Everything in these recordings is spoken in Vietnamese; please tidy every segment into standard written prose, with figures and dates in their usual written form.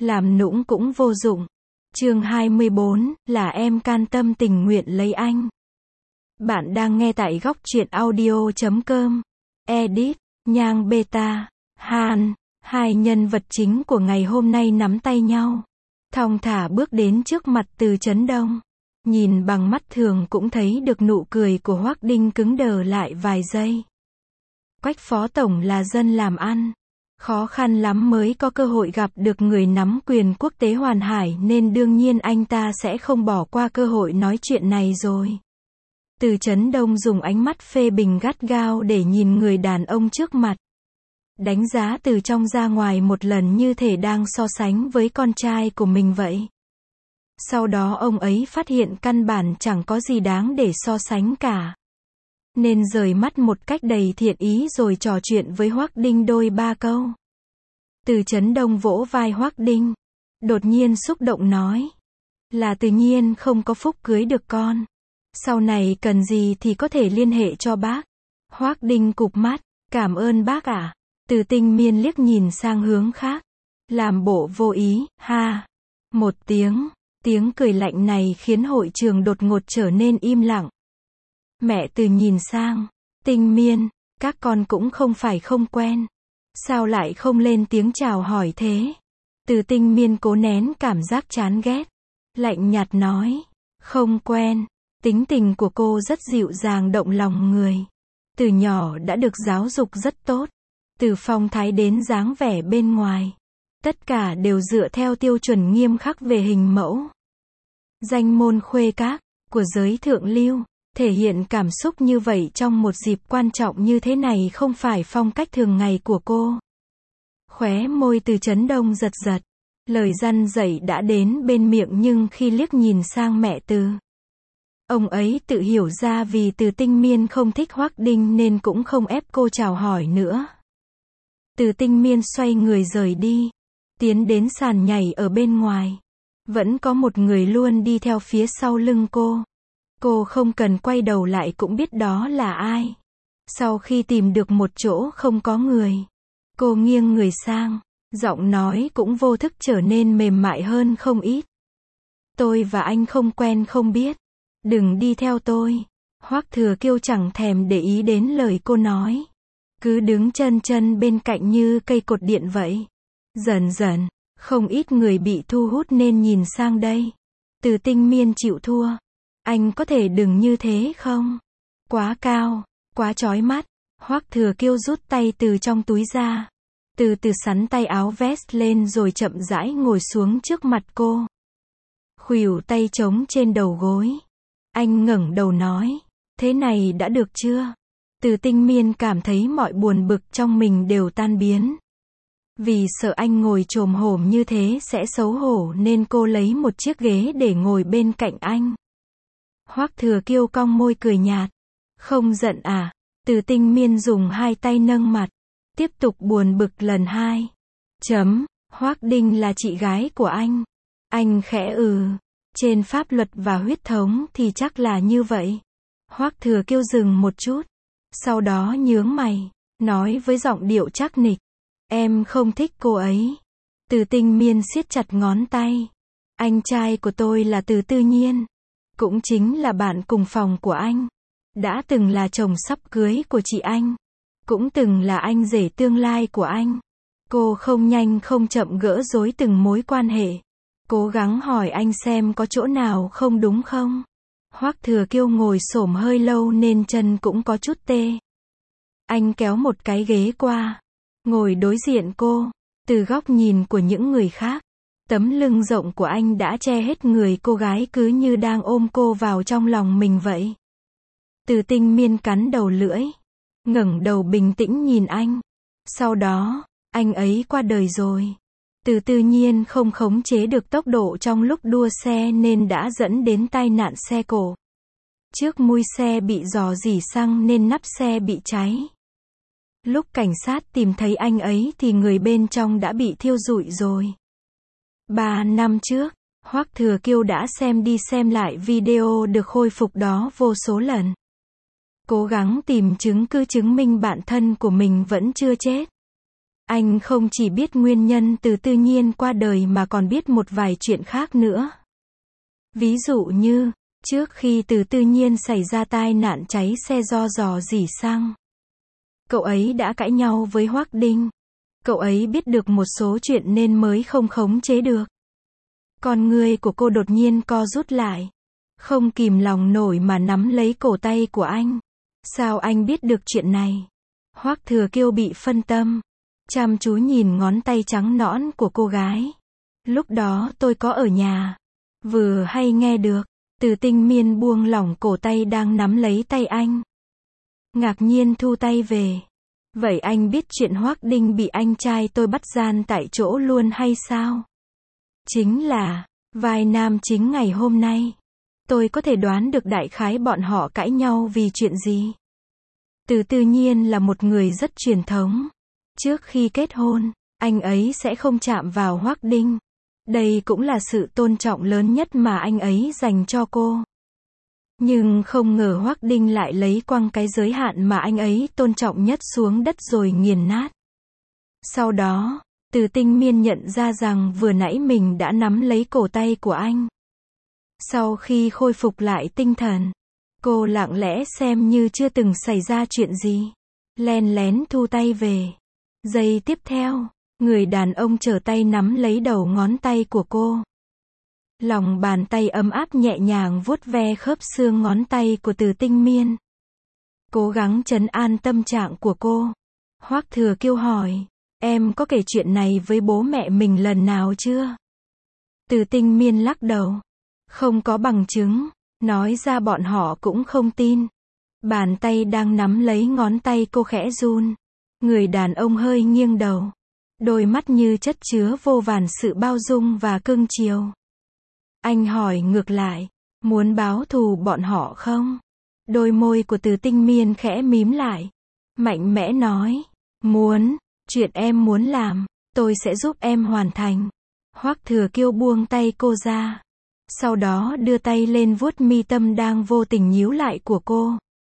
làm nũng cũng vô dụng. Chương 24, là em can tâm tình nguyện lấy anh. Bạn đang nghe tại góc truyện audio.com. Edit, Nhang Beta, Han, hai nhân vật chính của ngày hôm nay nắm tay nhau. Thong thả bước đến trước mặt Từ Chấn Đông. Nhìn bằng mắt thường cũng thấy được nụ cười của Hoắc Đinh cứng đờ lại vài giây. Quách phó tổng là dân làm ăn. Khó khăn lắm mới có cơ hội gặp được người nắm quyền quốc tế Hoàn Hải nên đương nhiên anh ta sẽ không bỏ qua cơ hội nói chuyện này rồi. Từ Chấn Đông dùng ánh mắt phê bình gắt gao để nhìn người đàn ông trước mặt. Đánh giá từ trong ra ngoài một lần như thể đang so sánh với con trai của mình vậy. Sau đó ông ấy phát hiện căn bản chẳng có gì đáng để so sánh cả. Nên rời mắt một cách đầy thiện ý rồi trò chuyện với Hoắc Đinh đôi ba câu. Từ Chấn Đông vỗ vai Hoắc Đinh. Đột nhiên xúc động nói. Là tự nhiên không có phúc cưới được con. Sau này cần gì thì có thể liên hệ cho bác. Hoắc Đinh cụp mắt. Cảm ơn bác ạ. Từ Tinh Miên liếc nhìn sang hướng khác. Làm bộ vô ý, ha. Một tiếng cười lạnh này khiến hội trường đột ngột trở nên im lặng. Mẹ Từ nhìn sang. Tinh Miên, các con cũng không phải không quen. Sao lại không lên tiếng chào hỏi thế? Từ Tinh Miên cố nén cảm giác chán ghét. Lạnh nhạt nói. Không quen. Tính tình của cô rất dịu dàng động lòng người. Từ nhỏ đã được giáo dục rất tốt. Từ phong thái đến dáng vẻ bên ngoài. Tất cả đều dựa theo tiêu chuẩn nghiêm khắc về hình mẫu. Danh môn khuê các, của giới thượng lưu. Thể hiện cảm xúc như vậy trong một dịp quan trọng như thế này không phải phong cách thường ngày của cô. Khóe môi Từ Chấn Đông giật giật. Lời răn dạy đã đến bên miệng nhưng khi liếc nhìn sang mẹ Từ. Ông ấy tự hiểu ra vì Từ Tinh Miên không thích Hoắc Đinh nên cũng không ép cô chào hỏi nữa. Từ Tinh Miên xoay người rời đi. Tiến đến sàn nhảy ở bên ngoài. Vẫn có một người luôn đi theo phía sau lưng cô. Cô không cần quay đầu lại cũng biết đó là ai. Sau khi tìm được một chỗ không có người, cô nghiêng người sang, giọng nói cũng vô thức trở nên mềm mại hơn không ít. Tôi và anh không quen không biết. Đừng đi theo tôi. Hoắc Thừa Kiêu chẳng thèm để ý đến lời cô nói. Cứ đứng chân bên cạnh như cây cột điện vậy. Dần dần, không ít người bị thu hút nên nhìn sang đây. Từ Tinh Miên chịu thua. Anh có thể đừng như thế không? Quá cao, quá chói mắt. Hoắc Thừa Kiêu rút tay từ trong túi ra. Từ từ sắn tay áo vest lên rồi chậm rãi ngồi xuống trước mặt cô. Khuỷu tay trống trên đầu gối. Anh ngẩng đầu nói. Thế này đã được chưa? Từ Tinh Miên cảm thấy mọi buồn bực trong mình đều tan biến. Vì sợ anh ngồi chồm hổm như thế sẽ xấu hổ nên cô lấy một chiếc ghế để ngồi bên cạnh anh. Hoắc Thừa Kiêu cong môi cười nhạt. Không giận à? Từ Tinh Miên dùng hai tay nâng mặt. Tiếp tục buồn bực lần hai. Hoắc Đinh là chị gái của anh. Anh khẽ Trên pháp luật và huyết thống thì chắc là như vậy. Hoắc Thừa Kiêu dừng một chút. Sau đó nhướng mày. Nói với giọng điệu chắc nịch. Em không thích cô ấy. Từ Tinh Miên siết chặt ngón tay. Anh trai của tôi là Từ Tư Nhiên. Cũng chính là bạn cùng phòng của anh. Đã từng là chồng sắp cưới của chị anh. Cũng từng là anh rể tương lai của anh. Cô không nhanh không chậm gỡ rối từng mối quan hệ. Cố gắng hỏi anh xem có chỗ nào không đúng không. Hoắc Thừa Kiêu ngồi xổm hơi lâu nên chân cũng có chút tê. Anh kéo một cái ghế qua. Ngồi đối diện cô. Từ góc nhìn của những người khác. Tấm lưng rộng của anh đã che hết người cô gái cứ như đang ôm cô vào trong lòng mình vậy. Từ Tinh Miên cắn đầu lưỡi. Ngẩng đầu bình tĩnh nhìn anh. Sau đó, anh ấy qua đời rồi. Từ tự nhiên không khống chế được tốc độ trong lúc đua xe nên đã dẫn đến tai nạn xe cộ. Trước mui xe bị rò rỉ xăng nên nắp xe bị cháy. Lúc cảnh sát tìm thấy anh ấy thì người bên trong đã bị thiêu rụi rồi. 3 năm trước, Hoắc Thừa Kiêu đã xem đi xem lại video được khôi phục đó vô số lần. Cố gắng tìm chứng cứ chứng minh bản thân của mình vẫn chưa chết. Anh không chỉ biết nguyên nhân Từ Tư Nhiên qua đời mà còn biết một vài chuyện khác nữa. Ví dụ như, trước khi Từ Tư Nhiên xảy ra tai nạn cháy xe do rò rỉ xăng, cậu ấy đã cãi nhau với Hoắc Đinh. Cậu ấy biết được một số chuyện nên mới không khống chế được. Con người của cô đột nhiên co rút lại. Không kìm lòng nổi mà nắm lấy cổ tay của anh. Sao anh biết được chuyện này? Hoắc Thừa Kiêu bị phân tâm. Chăm chú nhìn ngón tay trắng nõn của cô gái. Lúc đó tôi có ở nhà. Vừa hay nghe được. Từ Tinh Miên buông lỏng cổ tay đang nắm lấy tay anh. Ngạc nhiên thu tay về. Vậy anh biết chuyện Hoắc Đinh bị anh trai tôi bắt gian tại chỗ luôn hay sao? Chính là, vai nam chính ngày hôm nay. Tôi có thể đoán được đại khái bọn họ cãi nhau vì chuyện gì. Từ Tư Nhiên là một người rất truyền thống. Trước khi kết hôn, anh ấy sẽ không chạm vào Hoắc Đinh. Đây cũng là sự tôn trọng lớn nhất mà anh ấy dành cho cô. Nhưng không ngờ Hoắc Đinh lại lấy quăng cái giới hạn mà anh ấy tôn trọng nhất xuống đất rồi nghiền nát. Sau đó, Từ Tinh Miên nhận ra rằng vừa nãy mình đã nắm lấy cổ tay của anh. Sau khi khôi phục lại tinh thần, cô lặng lẽ xem như chưa từng xảy ra chuyện gì. Len lén thu tay về. Giây tiếp theo, người đàn ông trở tay nắm lấy đầu ngón tay của cô. Lòng bàn tay ấm áp nhẹ nhàng vuốt ve khớp xương ngón tay của Từ Tinh Miên. Cố gắng trấn an tâm trạng của cô. Hoắc Thừa Kiêu hỏi, em có kể chuyện này với bố mẹ mình lần nào chưa? Từ Tinh Miên lắc đầu. Không có bằng chứng, nói ra bọn họ cũng không tin. Bàn tay đang nắm lấy ngón tay cô khẽ run. Người đàn ông hơi nghiêng đầu. Đôi mắt như chất chứa vô vàn sự bao dung và cưng chiều. Anh hỏi ngược lại, muốn báo thù bọn họ không? Đôi môi của Từ Tinh Miên khẽ mím lại. Mạnh mẽ nói, muốn, chuyện em muốn làm, tôi sẽ giúp em hoàn thành. Hoắc Thừa Kiêu buông tay cô ra. Sau đó đưa tay lên vuốt mi tâm đang vô tình nhíu lại của cô.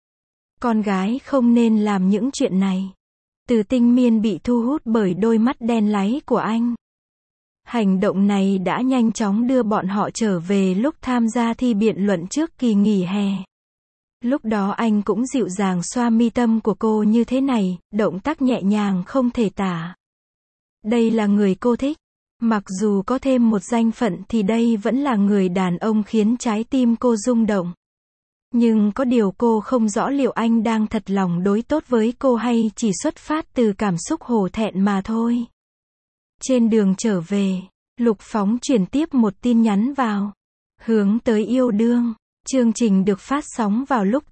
Con gái không nên làm những chuyện này. Từ Tinh Miên bị thu hút bởi đôi mắt đen láy của anh. Hành động này đã nhanh chóng đưa bọn họ trở về lúc tham gia thi biện luận trước kỳ nghỉ hè. Lúc đó anh cũng dịu dàng xoa mi tâm của cô như thế này, động tác nhẹ nhàng không thể tả. Đây là người cô thích. Mặc dù có thêm một danh phận thì đây vẫn là người đàn ông khiến trái tim cô rung động. Nhưng có điều cô không rõ liệu anh đang thật lòng đối tốt với cô hay chỉ xuất phát từ cảm xúc hổ thẹn mà thôi. Trên đường trở về, Lục Phóng chuyển tiếp một tin nhắn vào. Hướng tới yêu đương. Chương trình được phát sóng vào lúc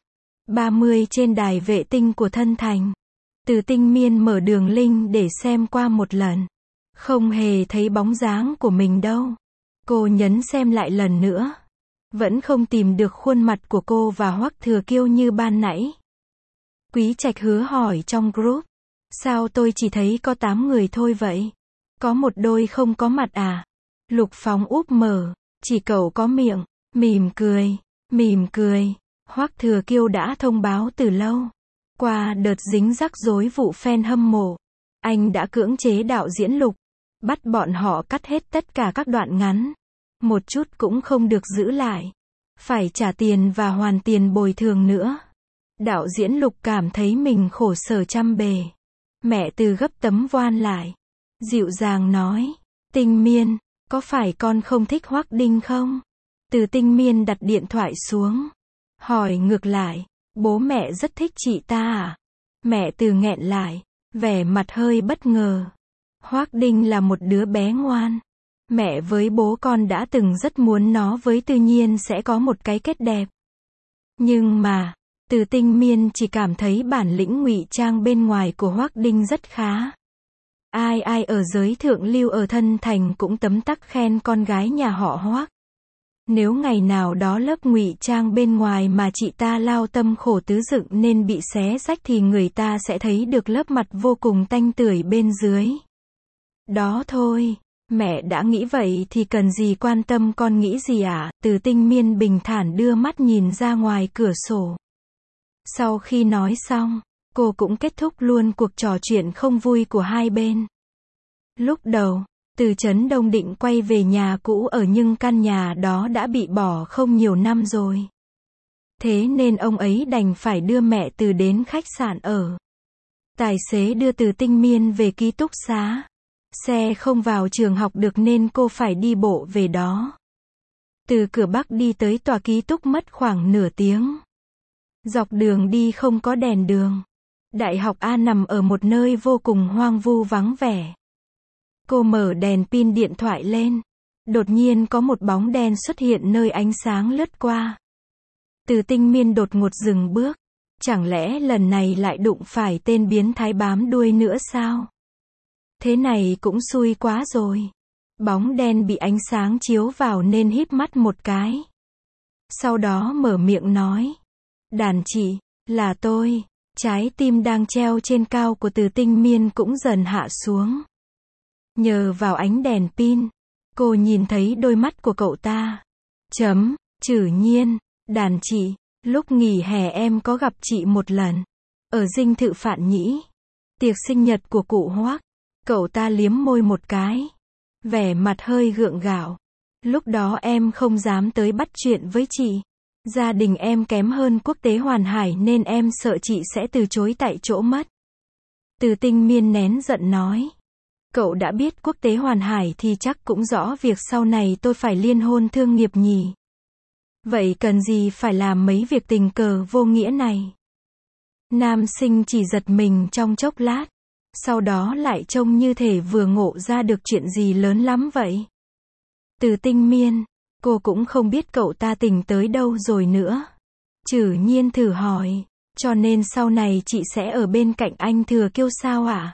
8:30 trên đài vệ tinh của Thân Thành. Từ Tinh Miên mở đường link để xem qua một lần. Không hề thấy bóng dáng của mình đâu. Cô nhấn xem lại lần nữa. Vẫn không tìm được khuôn mặt của cô và Hoắc Thừa Kiêu như ban nãy. Quý Trạch Hứa hỏi trong group. Sao tôi chỉ thấy có 8 người thôi vậy? Có một đôi không có mặt à? Lục Phóng úp mở. Chỉ cậu có miệng. Mỉm cười. Mỉm cười. Hoắc Thừa Kiêu đã thông báo từ lâu. Qua đợt dính rắc rối vụ fan hâm mộ, anh đã cưỡng chế đạo diễn Lục. Bắt bọn họ cắt hết tất cả các đoạn ngắn. Một chút cũng không được giữ lại. Phải trả tiền và hoàn tiền bồi thường nữa. Đạo diễn Lục cảm thấy mình khổ sở trăm bề. Mẹ Từ gấp tấm voan lại. Dịu dàng nói. Tinh Miên, có phải con không thích Hoắc Đinh không? Từ Tinh Miên đặt điện thoại xuống. Hỏi ngược lại. Bố mẹ rất thích chị ta à? Mẹ Từ nghẹn lại. Vẻ mặt hơi bất ngờ. Hoắc Đinh là một đứa bé ngoan. Mẹ với bố con đã từng rất muốn nó với Tư Nhiên sẽ có một cái kết đẹp. Nhưng mà, Từ Tinh Miên chỉ cảm thấy bản lĩnh ngụy trang bên ngoài của Hoắc Đinh rất khá. Ai ai ở giới thượng lưu ở Thân Thành cũng tấm tắc khen con gái nhà họ Hoắc. Nếu ngày nào đó lớp ngụy trang bên ngoài mà chị ta lao tâm khổ tứ dựng nên bị xé rách thì người ta sẽ thấy được lớp mặt vô cùng tanh tưởi bên dưới. Đó thôi, mẹ đã nghĩ vậy thì cần gì quan tâm con nghĩ gì ạ? Từ Tinh Miên bình thản đưa mắt nhìn ra ngoài cửa sổ. Sau khi nói xong, cô cũng kết thúc luôn cuộc trò chuyện không vui của hai bên. Lúc đầu, Từ Chấn Đông định quay về nhà cũ ở nhưng căn nhà đó đã bị bỏ không nhiều năm rồi. Thế nên ông ấy đành phải đưa mẹ Từ đến khách sạn ở. Tài xế đưa Từ Tinh Miên về ký túc xá. Xe không vào trường học được nên cô phải đi bộ về đó. Từ cửa Bắc đi tới tòa ký túc mất khoảng nửa tiếng. Dọc đường đi không có đèn đường. Đại học A nằm ở một nơi vô cùng hoang vu vắng vẻ. Cô mở đèn pin điện thoại lên. Đột nhiên có một bóng đen xuất hiện nơi ánh sáng lướt qua. Từ Tinh Miên đột ngột dừng bước. Chẳng lẽ lần này lại đụng phải tên biến thái bám đuôi nữa sao? Thế này cũng xui quá rồi. Bóng đen bị ánh sáng chiếu vào nên híp mắt một cái. Sau đó mở miệng nói. Đàn chị, là tôi. Trái tim đang treo trên cao của Từ Tinh Miên cũng dần hạ xuống. Nhờ vào ánh đèn pin, cô nhìn thấy đôi mắt của cậu ta. Trử Nhiên, đàn chị, lúc nghỉ hè em có gặp chị một lần. Ở dinh thự Phạn Nhĩ. Tiệc sinh nhật của cụ Hoắc. Cậu ta liếm môi một cái. Vẻ mặt hơi gượng gạo. Lúc đó em không dám tới bắt chuyện với chị. Gia đình em kém hơn Quốc tế Hoàn Hải nên em sợ chị sẽ từ chối tại chỗ mất. Từ Tinh Miên nén giận nói. Cậu đã biết Quốc tế Hoàn Hải thì chắc cũng rõ việc sau này tôi phải liên hôn thương nghiệp nhỉ. Vậy cần gì phải làm mấy việc tình cờ vô nghĩa này. Nam sinh chỉ giật mình trong chốc lát. Sau đó lại trông như thể vừa ngộ ra được chuyện gì lớn lắm vậy. Từ Tinh Miên, cô cũng không biết cậu ta tình tới đâu rồi nữa. Trử Nhiên thử hỏi, cho nên sau này chị sẽ ở bên cạnh anh Thừa Kiêu sao ạ?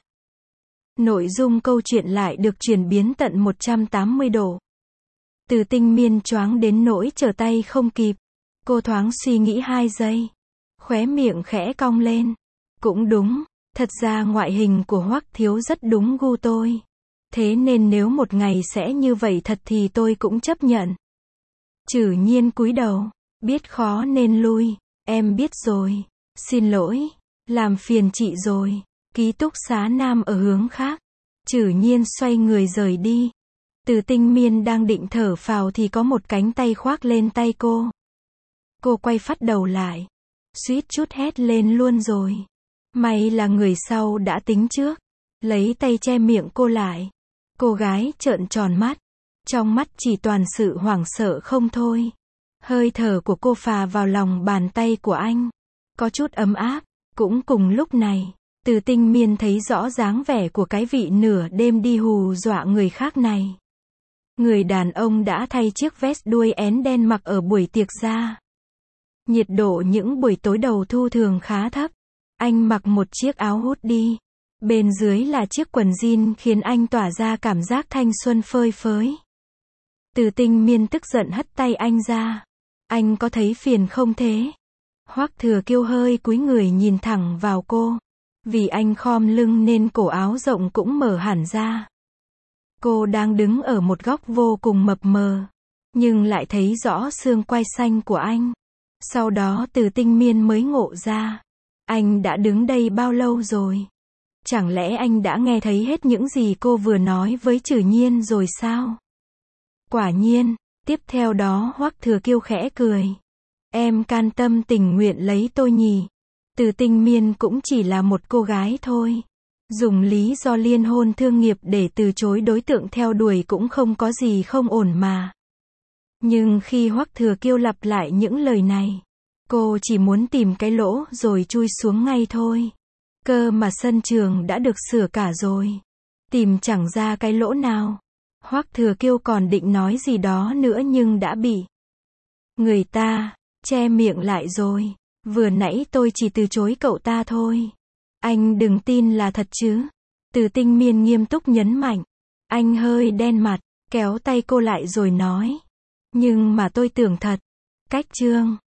Nội dung câu chuyện lại được chuyển biến tận 180 độ. Từ Tinh Miên choáng đến nỗi trở tay không kịp. Cô thoáng suy nghĩ 2 giây. Khóe miệng khẽ cong lên. Cũng đúng. Thật ra ngoại hình của Hoắc Thiếu rất đúng gu tôi. Thế nên nếu một ngày sẽ như vậy thật thì tôi cũng chấp nhận. Trử Nhiên cúi đầu. Biết khó nên lui. Em biết rồi. Xin lỗi. Làm phiền chị rồi. Ký túc xá nam ở hướng khác. Trử Nhiên xoay người rời đi. Từ Tinh Miên đang định thở phào thì có một cánh tay khoác lên tay cô. Cô quay phát đầu lại. Suýt chút hét lên luôn rồi. May là người sau đã tính trước. Lấy tay che miệng cô lại. Cô gái trợn tròn mắt. Trong mắt chỉ toàn sự hoảng sợ không thôi. Hơi thở của cô phà vào lòng bàn tay của anh. Có chút ấm áp. Cũng cùng lúc này, Từ Tinh Miên thấy rõ dáng vẻ của cái vị nửa đêm đi hù dọa người khác này. Người đàn ông đã thay chiếc vest đuôi én đen mặc ở buổi tiệc ra. Nhiệt độ những buổi tối đầu thu thường khá thấp. Anh mặc một chiếc áo hoodie. Bên dưới là chiếc quần jean khiến anh tỏa ra cảm giác thanh xuân phơi phới. Từ Tinh Miên tức giận hất tay anh ra. Anh có thấy phiền không thế? Hoắc Thừa Kiêu hơi cúi người nhìn thẳng vào cô. Vì anh khom lưng nên cổ áo rộng cũng mở hẳn ra. Cô đang đứng ở một góc vô cùng mập mờ. Nhưng lại thấy rõ xương quai xanh của anh. Sau đó Từ Tinh Miên mới ngộ ra. Anh đã đứng đây bao lâu rồi? Chẳng lẽ anh đã nghe thấy hết những gì cô vừa nói với Trử Nhiên rồi sao? Quả nhiên, tiếp theo đó Hoắc Thừa Kiêu khẽ cười. Em can tâm tình nguyện lấy tôi nhỉ? Từ Tinh Miên cũng chỉ là một cô gái thôi. Dùng lý do liên hôn thương nghiệp để từ chối đối tượng theo đuổi cũng không có gì không ổn mà. Nhưng khi Hoắc Thừa Kiêu lặp lại những lời này, cô chỉ muốn tìm cái lỗ rồi chui xuống ngay thôi. Cơ mà sân trường đã được sửa cả rồi. Tìm chẳng ra cái lỗ nào. Hoắc Thừa Kiêu còn định nói gì đó nữa nhưng đã bị người ta che miệng lại rồi. Vừa nãy tôi chỉ từ chối cậu ta thôi. Anh đừng tin là thật chứ. Từ Tinh Miên nghiêm túc nhấn mạnh. Anh hơi đen mặt, kéo tay cô lại rồi nói. Nhưng mà tôi tưởng thật. Cách chương